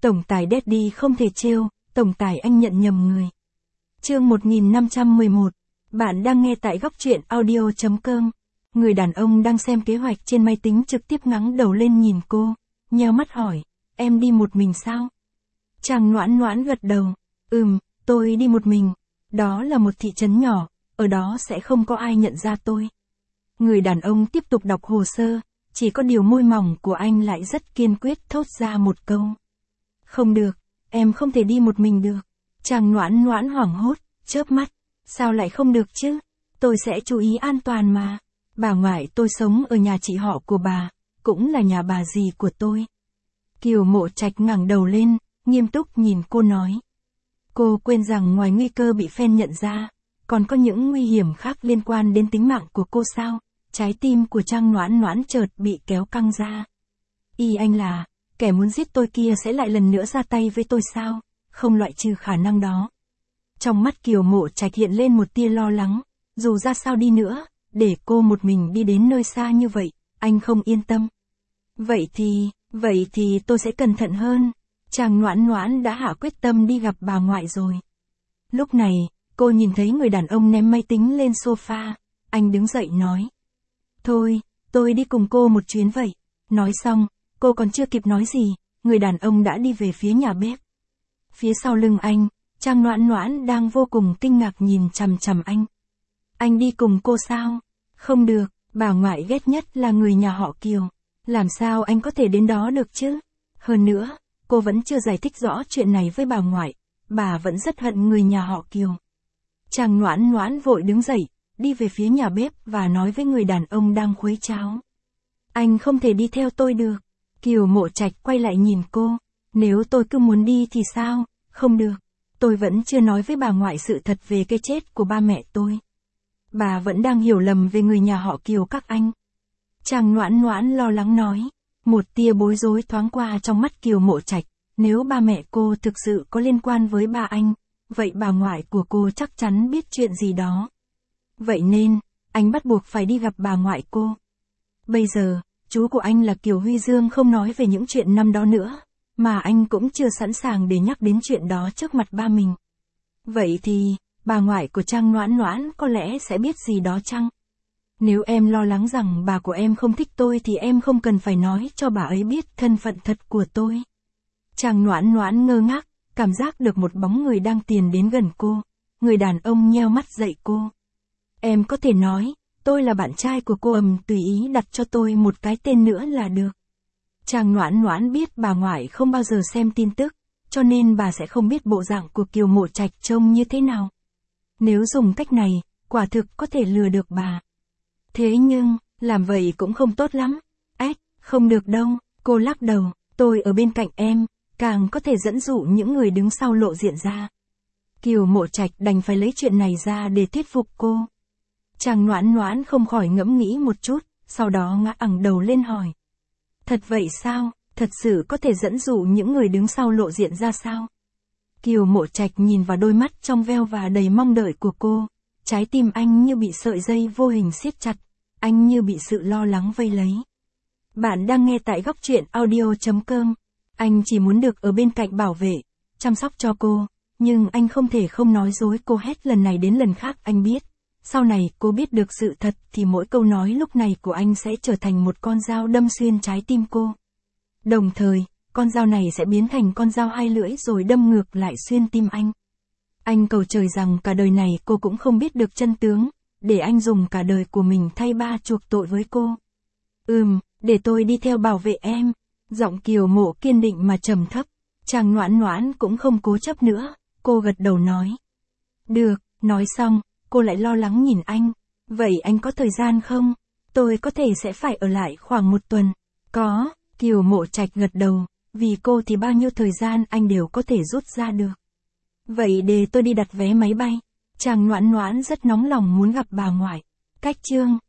Tổng tài Daddy không thể trêu, tổng tài anh nhận nhầm người. Chương 1511. Bạn đang nghe tại góc truyện audio.com. Người đàn ông đang xem kế hoạch trên máy tính trực tiếp ngẩng đầu lên nhìn cô, nheo mắt hỏi, em đi một mình sao? Chàng Noãn Noãn gật đầu, tôi đi một mình, đó là một thị trấn nhỏ, ở đó sẽ không có ai nhận ra tôi. Người đàn ông tiếp tục đọc hồ sơ, chỉ có điều môi mỏng của anh lại rất kiên quyết thốt ra một câu. Không được, em không thể đi một mình được. Chàng Noãn Noãn hoảng hốt, chớp mắt, sao lại không được chứ? Tôi sẽ chú ý an toàn mà. Bà ngoại tôi sống ở nhà chị họ của bà, cũng là nhà bà dì của tôi. Kiều Mộ Trạch ngẩng đầu lên, nghiêm túc nhìn cô nói. Cô quên rằng ngoài nguy cơ bị fan nhận ra, còn có những nguy hiểm khác liên quan đến tính mạng của cô sao? Trái tim của Trang Noãn Noãn chợt bị kéo căng ra. Y anh là, kẻ muốn giết tôi kia sẽ lại lần nữa ra tay với tôi sao? Không loại trừ khả năng đó. Trong mắt Kiều Mộ Trạch hiện lên một tia lo lắng, dù ra sao đi nữa, để cô một mình đi đến nơi xa như vậy, anh không yên tâm. Vậy thì tôi sẽ cẩn thận hơn. Chàng Noãn Noãn đã hạ quyết tâm đi gặp bà ngoại rồi. Lúc này, cô nhìn thấy người đàn ông ném máy tính lên sofa, anh đứng dậy nói. Thôi, tôi đi cùng cô một chuyến vậy. Nói xong, cô còn chưa kịp nói gì, người đàn ông đã đi về phía nhà bếp. Phía sau lưng anh, Trang Noãn Noãn đang vô cùng kinh ngạc nhìn chằm chằm anh. Anh đi cùng cô sao? Không được, bà ngoại ghét nhất là người nhà họ Kiều. Làm sao anh có thể đến đó được chứ? Hơn nữa, cô vẫn chưa giải thích rõ chuyện này với bà ngoại, bà vẫn rất hận người nhà họ Kiều. Chàng Noãn Noãn vội đứng dậy, đi về phía nhà bếp và nói với người đàn ông đang khuấy cháo. Anh không thể đi theo tôi được. Kiều Mộ Trạch quay lại nhìn cô. Nếu tôi cứ muốn đi thì sao? Không được. Tôi vẫn chưa nói với bà ngoại sự thật về cái chết của ba mẹ tôi. Bà vẫn đang hiểu lầm về người nhà họ Kiều các anh. Chàng Noãn Noãn lo lắng nói. Một tia bối rối thoáng qua trong mắt Kiều Mộ Trạch. Nếu ba mẹ cô thực sự có liên quan với ba anh, vậy bà ngoại của cô chắc chắn biết chuyện gì đó. Vậy nên, anh bắt buộc phải đi gặp bà ngoại cô. Bây giờ, chú của anh là Kiều Huy Dương không nói về những chuyện năm đó nữa, mà anh cũng chưa sẵn sàng để nhắc đến chuyện đó trước mặt ba mình. Vậy thì, bà ngoại của Trang Noãn Noãn có lẽ sẽ biết gì đó chăng? Nếu em lo lắng rằng bà của em không thích tôi thì em không cần phải nói cho bà ấy biết thân phận thật của tôi. Trang Noãn Noãn ngơ ngác, cảm giác được một bóng người đang tiến đến gần cô. Người đàn ông nheo mắt dạy cô. Em có thể nói, tôi là bạn trai của cô, tùy ý đặt cho tôi một cái tên nữa là được. Trang Noãn Noãn biết bà ngoại không bao giờ xem tin tức, cho nên bà sẽ không biết bộ dạng của Kiều Mộ Trạch trông như thế nào. Nếu dùng cách này, quả thực có thể lừa được bà. Thế nhưng, làm vậy cũng không tốt lắm. Không được đâu, cô lắc đầu, tôi ở bên cạnh em, càng có thể dẫn dụ những người đứng sau lộ diện ra. Kiều Mộ Trạch đành phải lấy chuyện này ra để thuyết phục cô. Chàng Noãn Noãn không khỏi ngẫm nghĩ một chút, sau đó ngã ẳng đầu lên hỏi. Thật vậy sao? Thật sự có thể dẫn dụ những người đứng sau lộ diện ra sao? Kiều Mộ Trạch nhìn vào đôi mắt trong veo và đầy mong đợi của cô. Trái tim anh như bị sợi dây vô hình siết chặt, anh như bị sự lo lắng vây lấy. Bạn đang nghe tại góc truyện audio.com. Anh chỉ muốn được ở bên cạnh bảo vệ, chăm sóc cho cô, nhưng anh không thể không nói dối cô hết lần này đến lần khác. Anh biết, sau này cô biết được sự thật thì mỗi câu nói lúc này của anh sẽ trở thành một con dao đâm xuyên trái tim cô. Đồng thời, con dao này sẽ biến thành con dao hai lưỡi rồi đâm ngược lại xuyên tim anh. Anh cầu trời rằng cả đời này cô cũng không biết được chân tướng, để anh dùng cả đời của mình thay ba chuộc tội với cô. Để tôi đi theo bảo vệ em. Giọng Kiều Mộ kiên định mà trầm thấp. Chàng Noãn Noãn cũng không cố chấp nữa, cô gật đầu nói. Được, nói xong, cô lại lo lắng nhìn anh. Vậy anh có thời gian không? Tôi có thể sẽ phải ở lại khoảng 1 tuần. Có, Kiều Mộ Trạch gật đầu, vì cô thì bao nhiêu thời gian anh đều có thể rút ra được. Vậy để tôi đi đặt vé máy bay. Chàng Noãn Noãn rất nóng lòng muốn gặp bà ngoại. Cách chương